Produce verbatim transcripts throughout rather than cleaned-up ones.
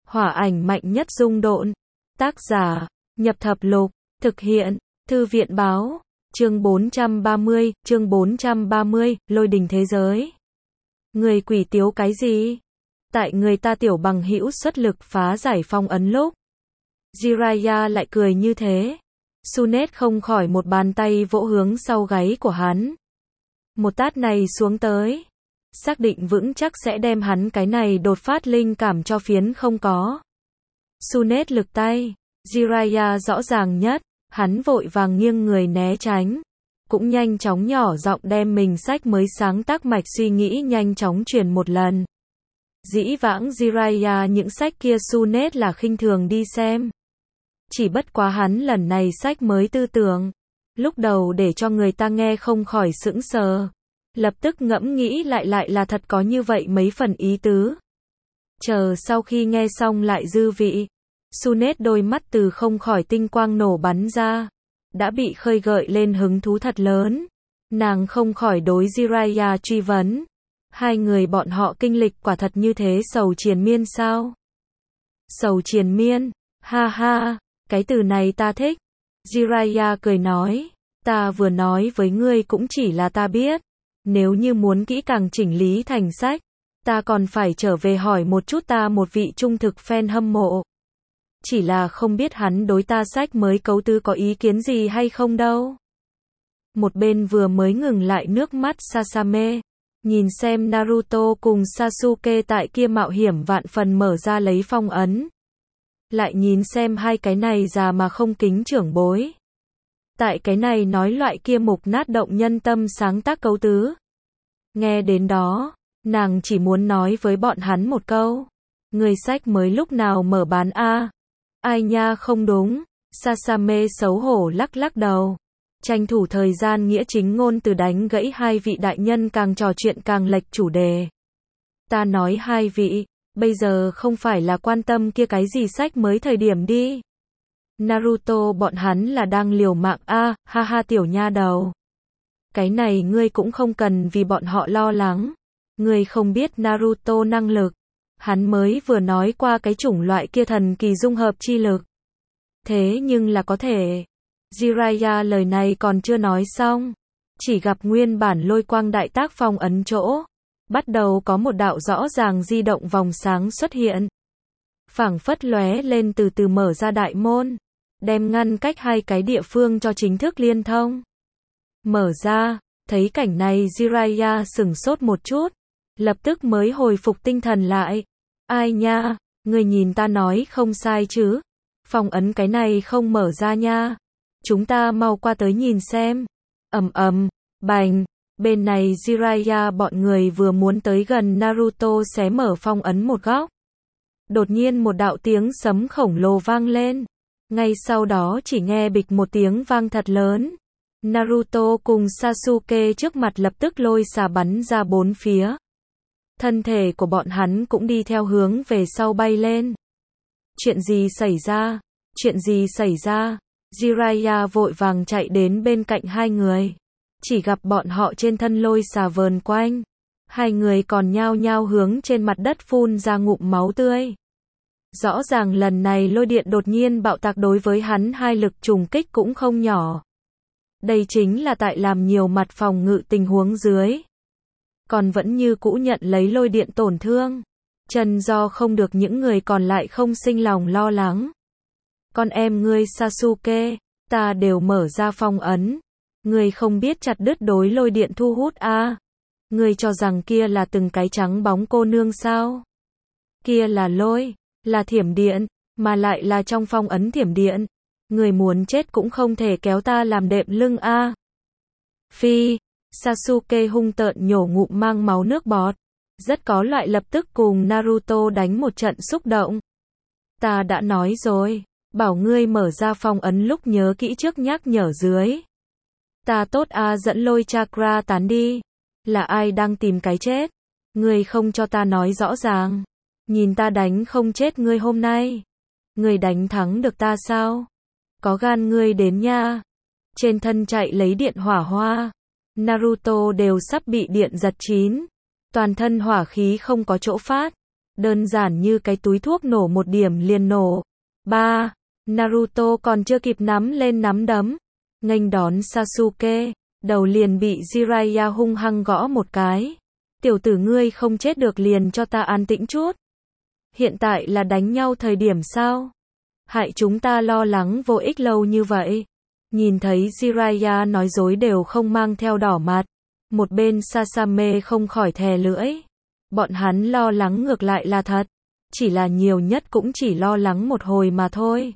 Hỏa ảnh mạnh nhất dung độn. Tác giả, Nhập Thập Lục. Thực hiện, Thư viện Báo. Chương bốn trăm ba mươi, chương bốn trăm ba mươi, lôi đình thế giới. Người quỷ tiếu cái gì? Tại người ta tiểu bằng hữu xuất lực phá giải phong ấn lúc. Jiraiya lại cười như thế. Sunet không khỏi một bàn tay vỗ hướng sau gáy của hắn. Một tát này xuống tới. Xác định vững chắc sẽ đem hắn cái này đột phát linh cảm cho phiến không có. Sunet lực tay. Jiraiya rõ ràng nhất. Hắn vội vàng nghiêng người né tránh. Cũng nhanh chóng nhỏ giọng đem mình sách mới sáng tác mạch suy nghĩ nhanh chóng truyền một lần. Dĩ vãng Jiraiya những sách kia Sunet là khinh thường đi xem. Chỉ bất quá hắn lần này sách mới tư tưởng. Lúc đầu để cho người ta nghe không khỏi sững sờ. Lập tức ngẫm nghĩ lại lại là thật có như vậy mấy phần ý tứ. Chờ sau khi nghe xong lại dư vị. Sunet đôi mắt từ không khỏi tinh quang nổ bắn ra. Đã bị khơi gợi lên hứng thú thật lớn. Nàng không khỏi đối Jiraiya truy vấn. Hai người bọn họ kinh lịch quả thật như thế sầu triền miên sao? Sầu triền miên, ha ha, cái từ này ta thích. Jiraiya cười nói, ta vừa nói với ngươi cũng chỉ là ta biết. Nếu như muốn kỹ càng chỉnh lý thành sách, ta còn phải trở về hỏi một chút ta một vị trung thực fan hâm mộ. Chỉ là không biết hắn đối ta sách mới cấu tứ có ý kiến gì hay không đâu. Một bên vừa mới ngừng lại nước mắt Sasame, nhìn xem Naruto cùng Sasuke tại kia mạo hiểm vạn phần mở ra lấy phong ấn. Lại nhìn xem hai cái này già mà không kính trưởng bối. Tại cái này nói loại kia mục nát động nhân tâm sáng tác cấu tứ. Nghe đến đó, nàng chỉ muốn nói với bọn hắn một câu. Người sách mới lúc nào mở bán a? Ai nha không đúng. Sasame xấu hổ lắc lắc đầu. Tranh thủ thời gian nghĩa chính ngôn từ đánh gãy hai vị đại nhân càng trò chuyện càng lệch chủ đề. Ta nói hai vị, bây giờ không phải là quan tâm kia cái gì sách mới thời điểm đi. Naruto bọn hắn là đang liều mạng a, à, ha ha tiểu nha đầu. Cái này ngươi cũng không cần vì bọn họ lo lắng. Ngươi không biết Naruto năng lực. Hắn mới vừa nói qua cái chủng loại kia thần kỳ dung hợp chi lực. Thế nhưng là có thể. Jiraiya lời này còn chưa nói xong. Chỉ gặp nguyên bản lôi quang đại tác phong ấn chỗ. Bắt đầu có một đạo rõ ràng di động vòng sáng xuất hiện. Phảng phất lóe lên từ từ mở ra đại môn. Đem ngăn cách hai cái địa phương cho chính thức liên thông. Mở ra, thấy cảnh này Jiraiya sửng sốt một chút. Lập tức mới hồi phục tinh thần lại. Ai nha, người nhìn ta nói không sai chứ. Phong ấn cái này không mở ra nha. Chúng ta mau qua tới nhìn xem. Ầm ầm, bành, bên này Jiraiya bọn người vừa muốn tới gần Naruto xé mở phong ấn một góc. Đột nhiên một đạo tiếng sấm khổng lồ vang lên. Ngay sau đó chỉ nghe bịch một tiếng vang thật lớn. Naruto cùng Sasuke trước mặt lập tức lôi xà bắn ra bốn phía. Thân thể của bọn hắn cũng đi theo hướng về sau bay lên. Chuyện gì xảy ra? Chuyện gì xảy ra? Jiraiya vội vàng chạy đến bên cạnh hai người. Chỉ gặp bọn họ trên thân lôi xà vờn quanh. Hai người còn nhao nhao hướng trên mặt đất phun ra ngụm máu tươi. Rõ ràng lần này lôi điện đột nhiên bạo tạc đối với hắn hai lực trùng kích cũng không nhỏ. Đây chính là tại làm nhiều mặt phòng ngự tình huống dưới. Còn vẫn như cũ nhận lấy lôi điện tổn thương. Chân do không được những người còn lại không sinh lòng lo lắng. Con em ngươi Sasuke, ta đều mở ra phong ấn. Ngươi không biết chặt đứt đối lôi điện thu hút a? À? Ngươi cho rằng kia là từng cái trắng bóng cô nương sao? Kia là lôi, là thiểm điện, mà lại là trong phong ấn thiểm điện. Ngươi muốn chết cũng không thể kéo ta làm đệm lưng a. À? Phi, Sasuke hung tợn nhổ ngụm mang máu nước bọt. Rất có loại lập tức cùng Naruto đánh một trận xúc động. Ta đã nói rồi, bảo ngươi mở ra phong ấn lúc nhớ kỹ trước nhắc nhở dưới. Ta tốt a à dẫn lôi chakra tán đi. Là ai đang tìm cái chết? Ngươi không cho ta nói rõ ràng. Nhìn ta đánh không chết ngươi hôm nay. Ngươi đánh thắng được ta sao? Có gan ngươi đến nha. Trên thân chạy lấy điện hỏa hoa. Naruto đều sắp bị điện giật chín. Toàn thân hỏa khí không có chỗ phát. Đơn giản như cái túi thuốc nổ một điểm liền nổ. ba. Naruto còn chưa kịp nắm lên nắm đấm, nghênh đón Sasuke, đầu liền bị Jiraiya hung hăng gõ một cái. Tiểu tử ngươi không chết được liền cho ta an tĩnh chút. Hiện tại là đánh nhau thời điểm sao? Hại chúng ta lo lắng vô ích lâu như vậy. Nhìn thấy Jiraiya nói dối đều không mang theo đỏ mặt. Một bên Sasame không khỏi thè lưỡi. Bọn hắn lo lắng ngược lại là thật. Chỉ là nhiều nhất cũng chỉ lo lắng một hồi mà thôi.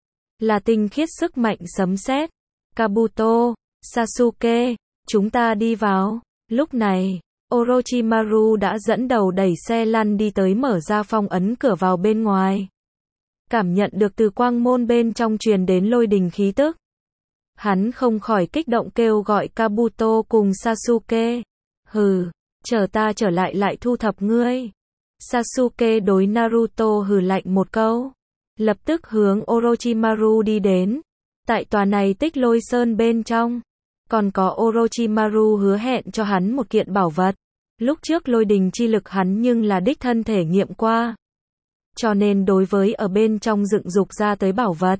Là tinh khiết sức mạnh sấm sét. Kabuto, Sasuke, chúng ta đi vào. Lúc này, Orochimaru đã dẫn đầu đẩy xe lăn đi tới mở ra phong ấn cửa vào bên ngoài. Cảm nhận được từ quang môn bên trong truyền đến lôi đình khí tức. Hắn không khỏi kích động kêu gọi Kabuto cùng Sasuke. Hừ, chờ ta trở lại lại thu thập ngươi. Sasuke đối Naruto hừ lạnh một câu. Lập tức hướng Orochimaru đi đến. Tại tòa này tích lôi sơn bên trong. Còn có Orochimaru hứa hẹn cho hắn một kiện bảo vật. Lúc trước lôi đình chi lực hắn nhưng là đích thân thể nghiệm qua. Cho nên đối với ở bên trong dựng dục ra tới bảo vật,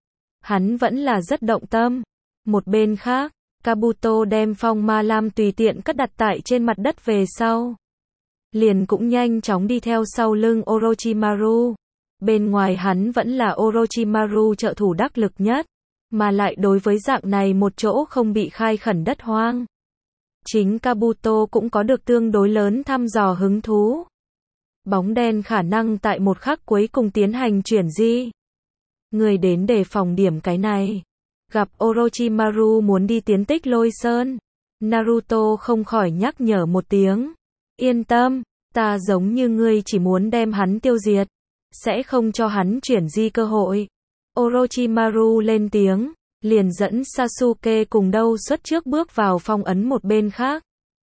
hắn vẫn là rất động tâm. Một bên khác, Kabuto đem phong ma lam tùy tiện cất đặt tại trên mặt đất về sau. Liền cũng nhanh chóng đi theo sau lưng Orochimaru. Bên ngoài hắn vẫn là Orochimaru trợ thủ đắc lực nhất. Mà lại đối với dạng này một chỗ không bị khai khẩn đất hoang. Chính Kabuto cũng có được tương đối lớn thăm dò hứng thú. Bóng đen khả năng tại một khắc cuối cùng tiến hành chuyển di. Người đến để phòng điểm cái này. Gặp Orochimaru muốn đi tiến tích lôi sơn. Naruto không khỏi nhắc nhở một tiếng. Yên tâm, ta giống như ngươi chỉ muốn đem hắn tiêu diệt. Sẽ không cho hắn chuyển di cơ hội. Orochimaru lên tiếng, liền dẫn Sasuke cùng đâu xuất trước bước vào phong ấn một bên khác.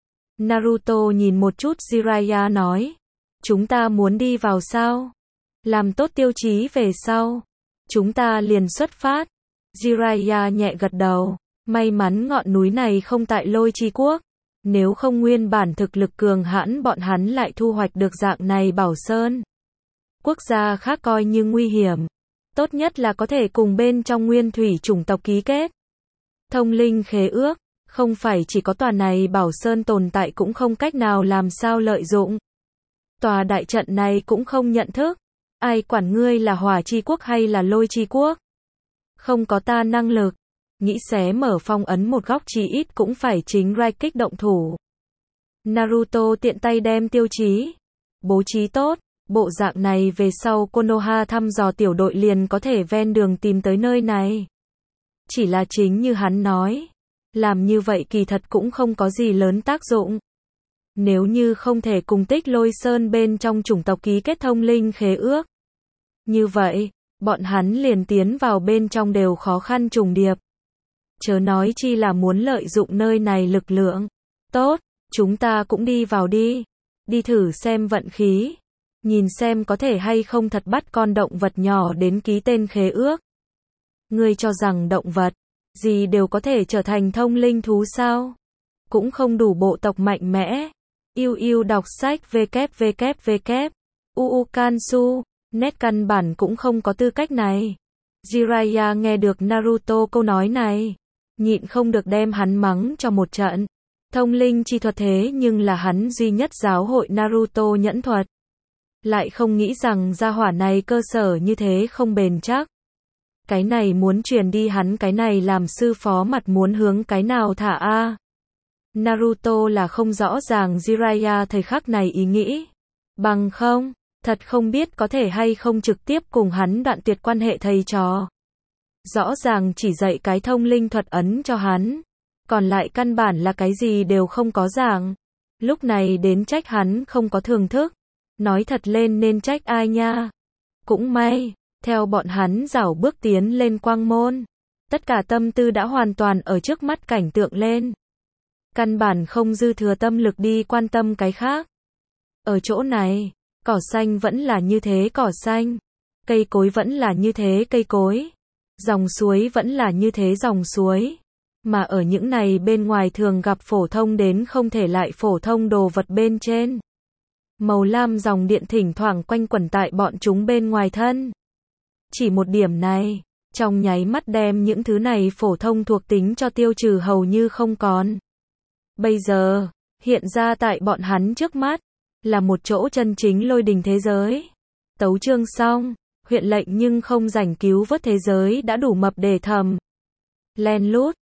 Naruto nhìn một chút Jiraiya nói. Chúng ta muốn đi vào sao? Làm tốt tiêu chí về sau. Chúng ta liền xuất phát. Jiraiya nhẹ gật đầu. May mắn ngọn núi này không tại lôi chi quốc. Nếu không nguyên bản thực lực cường hãn bọn hắn lại thu hoạch được dạng này bảo sơn. Quốc gia khác coi như nguy hiểm. Tốt nhất là có thể cùng bên trong nguyên thủy chủng tộc ký kết. Thông linh khế ước. Không phải chỉ có tòa này bảo sơn tồn tại cũng không cách nào làm sao lợi dụng. Tòa đại trận này cũng không nhận thức. Ai quản ngươi là hỏa chi quốc hay là lôi chi quốc. Không có ta năng lực. Nghĩ xé mở phong ấn một góc chí ít cũng phải chính Rai kích động thủ. Naruto tiện tay đem tiêu chí. Bố trí tốt. Bộ dạng này về sau Konoha thăm dò tiểu đội liền có thể ven đường tìm tới nơi này. Chỉ là chính như hắn nói. Làm như vậy kỳ thật cũng không có gì lớn tác dụng. Nếu như không thể cùng tích lôi sơn bên trong chủng tộc ký kết thông linh khế ước. Như vậy, bọn hắn liền tiến vào bên trong đều khó khăn trùng điệp. Chớ nói chi là muốn lợi dụng nơi này lực lượng. Tốt, chúng ta cũng đi vào đi. Đi thử xem vận khí. Nhìn xem có thể hay không thật bắt con động vật nhỏ đến ký tên khế ước. Ngươi cho rằng động vật gì đều có thể trở thành thông linh thú sao? Cũng không đủ bộ tộc mạnh mẽ. Yêu yêu đọc sách www. Uukansu, net căn bản cũng không có tư cách này. Jiraiya nghe được Naruto câu nói này. Nhịn không được đem hắn mắng cho một trận. Thông linh chi thuật thế nhưng là hắn duy nhất giáo hội Naruto nhẫn thuật. Lại không nghĩ rằng gia hỏa này cơ sở như thế không bền chắc. Cái này muốn truyền đi hắn cái này làm sư phó mặt muốn hướng cái nào thả a. Naruto là không rõ ràng Jiraiya thời khắc này ý nghĩ. Bằng không, thật không biết có thể hay không trực tiếp cùng hắn đoạn tuyệt quan hệ thầy trò. Rõ ràng chỉ dạy cái thông linh thuật ấn cho hắn. Còn lại căn bản là cái gì đều không có giảng. Lúc này đến trách hắn không có thưởng thức. Nói thật lên nên trách ai nha. Cũng may, theo bọn hắn rảo bước tiến lên quang môn. Tất cả tâm tư đã hoàn toàn ở trước mắt cảnh tượng lên. Căn bản không dư thừa tâm lực đi quan tâm cái khác. Ở chỗ này, cỏ xanh vẫn là như thế cỏ xanh. Cây cối vẫn là như thế cây cối. Dòng suối vẫn là như thế dòng suối. Mà ở những này bên ngoài thường gặp phổ thông đến không thể lại phổ thông đồ vật bên trên. Màu lam dòng điện thỉnh thoảng quanh quẩn tại bọn chúng bên ngoài thân. Chỉ một điểm này, trong nháy mắt đem những thứ này phổ thông thuộc tính cho tiêu trừ hầu như không còn. Bây giờ, hiện ra tại bọn hắn trước mắt, là một chỗ chân chính lôi đình thế giới. Tấu chương xong, huyện lệnh nhưng không rảnh cứu vớt thế giới đã đủ mập để thầm. Len lút,